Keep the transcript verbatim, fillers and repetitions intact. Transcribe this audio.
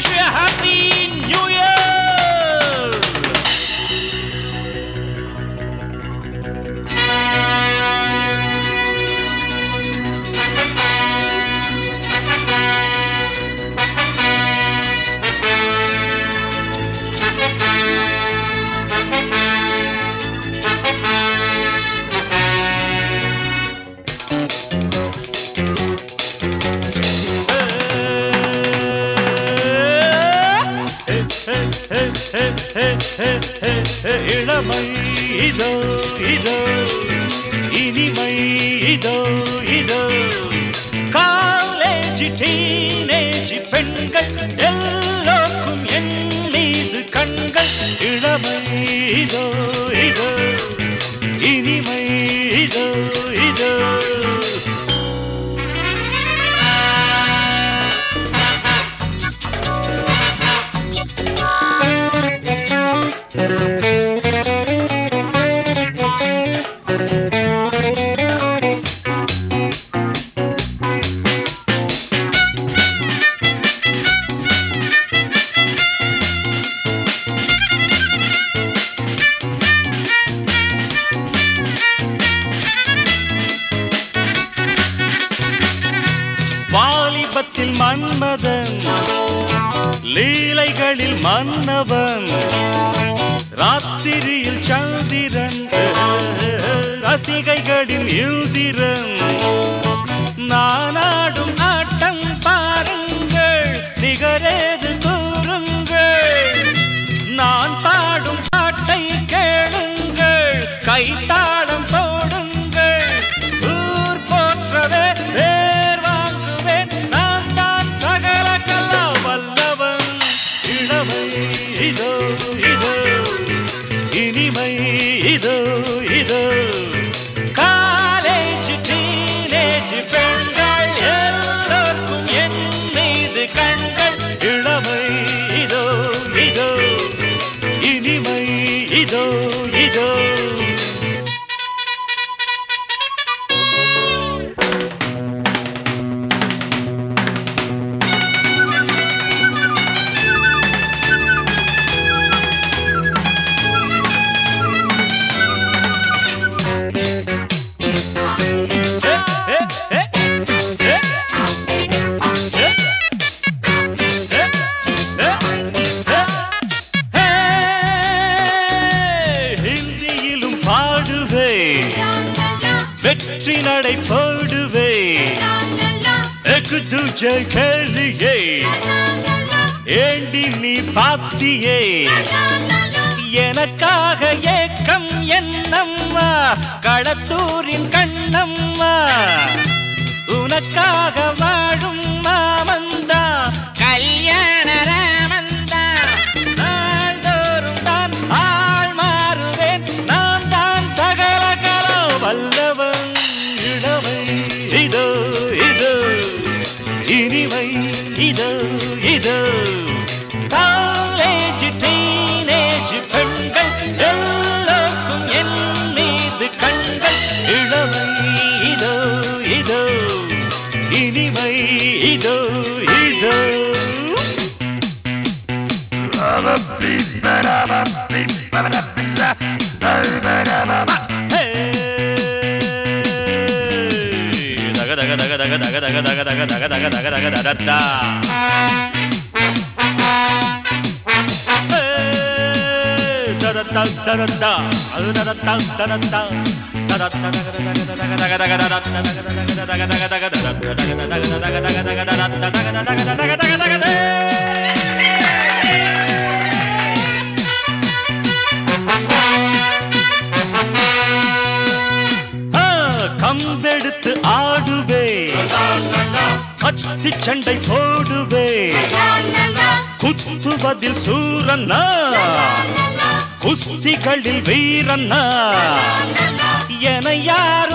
wish you a happy new year. இளமை இதோ இதோ இனிமை இதோ இதோ காலேஜ் டீனேஜ் பெண்கள் எல்லோருக்கும் என் மீது கண்கள் இளமை இதோ இதோ இனிமை இதோ இதோ வாலிபத்தில் மன்மதன் லீலைகளில் மன்னவன் ராத்திரியில் சந்திரன் ரசிகைகளின் இந்திரன் நானாடும் ஆட்டம் பாருங்கள் நிகரேது கூறுங்கள் நான் பாடும் பாட்டை கேளுங்கள் கைத்தாளம் போடுங்கள் ஊர் போற்றவே பேர் வாங்குவேன் நான் தான் சகல கலா வல்லவன் இளமை இதோ இதோ இனிமை இதோ இதோ காலேஜ் டீனேஜ் பெண்கள் எல்லோருக்கும் என் மீது கண்கள் இளமை இதோ இதோ இனிமை இதோ இதோ வெற்றி நடை போடுவே எக்கு துஜை கேளியே ஏண்டி நீ பாத்தியே எனக்காக ஏக்கம் என்னம்மா கடத்தூரின் கண்ணம்மா உனக்காக வாழும் மாமந்தா கல்யாண ராமந்தா நாள்தோறும் தான் ஆள் மாறுவேன் நான் தான் சகல கலோ வல்லவன் இளமை இதோ இதோ இனிமை இதோ இதோ காலேஜ் டீனேஜ் பெண்கள் எல்லோருக்கும் என் மீது கண்கள் இளமை இதோ இதோ இனிமை இதோ இதோ daga daga daga daga daga daga daga daga daga daga daga daga da da da da da da da da da da da da கம்பெடுத்து ஆடுவே அத்தி சண்டை போடுவே குத்துவதில் சூரன்னா குஸ்திகளில் வீரன்னா என யார்